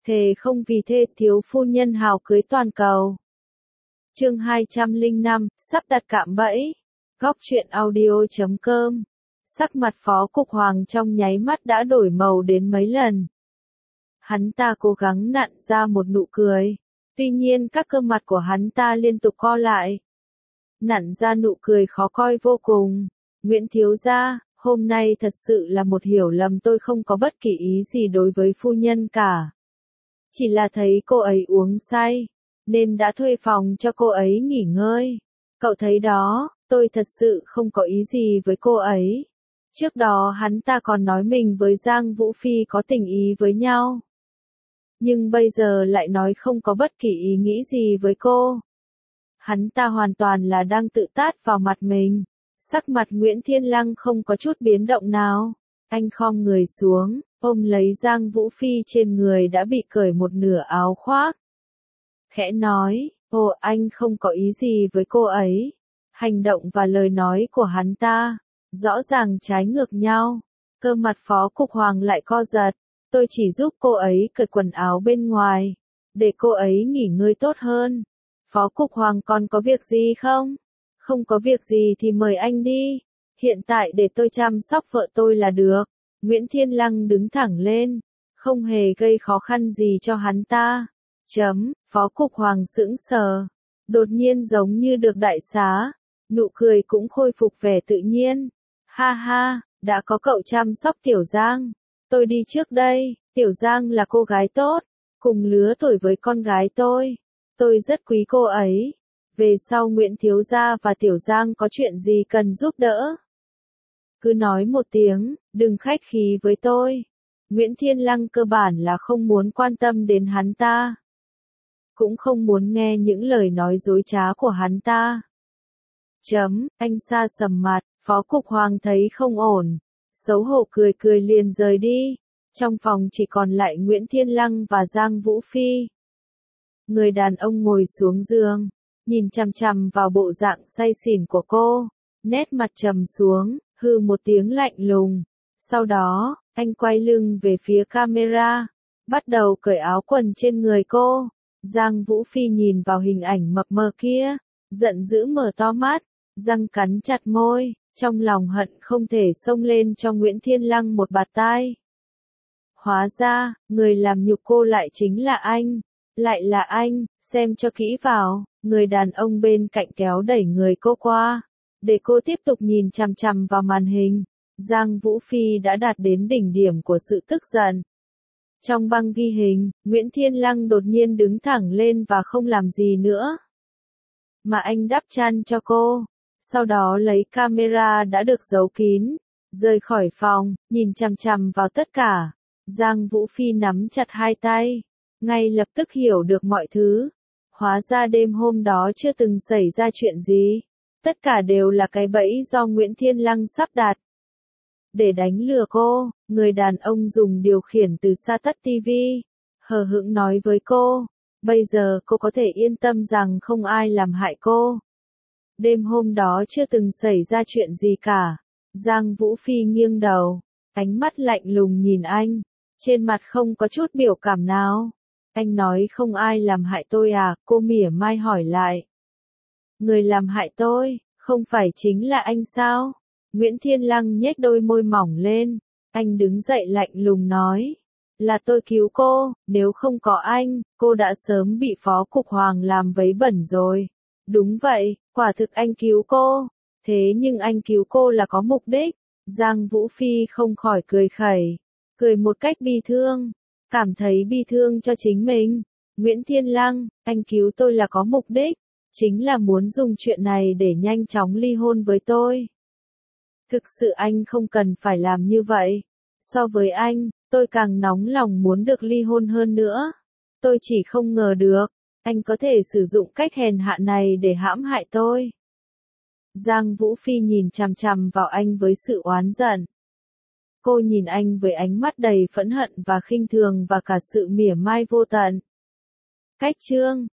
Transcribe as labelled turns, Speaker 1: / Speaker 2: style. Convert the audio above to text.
Speaker 1: Thề không vì thê thiếu phu nhân hào cưới toàn cầu. Chương 205, sắp đặt cạm bẫy. Góc truyện audio.com. Sắc mặt Phó Cục Hoàng trong nháy mắt đã đổi màu đến mấy lần. Hắn ta cố gắng nặn ra một nụ cười. Tuy nhiên các cơ mặt của hắn ta liên tục co lại. Nặn ra nụ cười khó coi vô cùng. Nguyễn thiếu gia, hôm nay thật sự là một hiểu lầm, tôi không có bất kỳ ý gì đối với phu nhân cả. Chỉ là thấy cô ấy uống say, nên đã thuê phòng cho cô ấy nghỉ ngơi. Cậu thấy đó, tôi thật sự không có ý gì với cô ấy. Trước đó hắn ta còn nói mình với Giang Vũ Phi có tình ý với nhau. Nhưng bây giờ lại nói không có bất kỳ ý nghĩ gì với cô. Hắn ta hoàn toàn là đang tự tát vào mặt mình. Sắc mặt Nguyễn Thiên Lăng không có chút biến động nào. Anh khom người xuống, ôm lấy Giang Vũ Phi trên người đã bị cởi một nửa áo khoác. Khẽ nói, ồ, anh không có ý gì với cô ấy. Hành động và lời nói của hắn ta rõ ràng trái ngược nhau. Cơ mặt Phó Cục Hoàng lại co giật. Tôi chỉ giúp cô ấy cởi quần áo bên ngoài, để cô ấy nghỉ ngơi tốt hơn. Phó Cục Hoàng còn có việc gì không? Không có việc gì thì mời anh đi. Hiện tại để tôi chăm sóc vợ tôi là được. Nguyễn Thiên Lăng đứng thẳng lên, không hề gây khó khăn gì cho hắn ta. Phó Cục Hoàng sững sờ, đột nhiên giống như được đại xá, nụ cười cũng khôi phục vẻ tự nhiên. Ha ha, đã có cậu chăm sóc Tiểu Giang, tôi đi trước đây. Tiểu Giang là cô gái tốt, cùng lứa tuổi với con gái tôi rất quý cô ấy. Về sau Nguyễn thiếu gia và Tiểu Giang có chuyện gì cần giúp đỡ, cứ nói một tiếng, đừng khách khí với tôi. Nguyễn Thiên Lăng cơ bản là không muốn quan tâm đến hắn ta, cũng không muốn nghe những lời nói dối trá của hắn ta. Anh sa sầm mặt, Phó Cục Hoàng thấy không ổn, xấu hổ cười cười liền rời đi. Trong phòng chỉ còn lại Nguyễn Thiên Lăng và Giang Vũ Phi. Người đàn ông ngồi xuống giường, nhìn chằm chằm vào bộ dạng say xỉn của cô, nét mặt trầm xuống, hừ một tiếng lạnh lùng. Sau đó, anh quay lưng về phía camera, bắt đầu cởi áo quần trên người cô. Giang Vũ Phi nhìn vào hình ảnh mập mờ kia, giận dữ mở to mắt, răng cắn chặt môi, trong lòng hận không thể xông lên cho Nguyễn Thiên Lăng một bạt tai. Hóa ra, người làm nhục cô lại chính là anh. Lại là anh, xem cho kỹ vào. Người đàn ông bên cạnh kéo đẩy người cô qua, để cô tiếp tục nhìn chằm chằm vào màn hình. Giang Vũ Phi đã đạt đến đỉnh điểm của sự tức giận. Trong băng ghi hình, Nguyễn Thiên Lăng đột nhiên đứng thẳng lên và không làm gì nữa, mà anh đắp chăn cho cô. Sau đó lấy camera đã được giấu kín, rời khỏi phòng, nhìn chằm chằm vào tất cả. Giang Vũ Phi nắm chặt hai tay, ngay lập tức hiểu được mọi thứ. Hóa ra đêm hôm đó chưa từng xảy ra chuyện gì. Tất cả đều là cái bẫy do Nguyễn Thiên Lăng sắp đặt. Để đánh lừa cô, người đàn ông dùng điều khiển từ xa tắt TV, hờ hững nói với cô, bây giờ cô có thể yên tâm rằng không ai làm hại cô. Đêm hôm đó chưa từng xảy ra chuyện gì cả. Giang Vũ Phi nghiêng đầu, ánh mắt lạnh lùng nhìn anh, trên mặt không có chút biểu cảm nào. Anh nói không ai làm hại tôi à? Cô mỉa mai hỏi lại. Người làm hại tôi, không phải chính là anh sao? Nguyễn Thiên Lăng nhếch đôi môi mỏng lên, anh đứng dậy lạnh lùng nói. Là tôi cứu cô, nếu không có anh, cô đã sớm bị Phó Cục Hoàng làm vấy bẩn rồi. Đúng vậy, quả thực anh cứu cô. Thế nhưng anh cứu cô là có mục đích. Giang Vũ Phi không khỏi cười khẩy, cười một cách bi thương, cảm thấy bi thương cho chính mình. Nguyễn Thiên Lăng, anh cứu tôi là có mục đích, chính là muốn dùng chuyện này để nhanh chóng ly hôn với tôi. Thực sự anh không cần phải làm như vậy. So với anh, tôi càng nóng lòng muốn được ly hôn hơn nữa. Tôi chỉ không ngờ được, anh có thể sử dụng cách hèn hạ này để hãm hại tôi. Giang Vũ Phi nhìn chằm chằm vào anh với sự oán giận. Cô nhìn anh với ánh mắt đầy phẫn hận và khinh thường và cả sự mỉa mai vô tận. Cách chương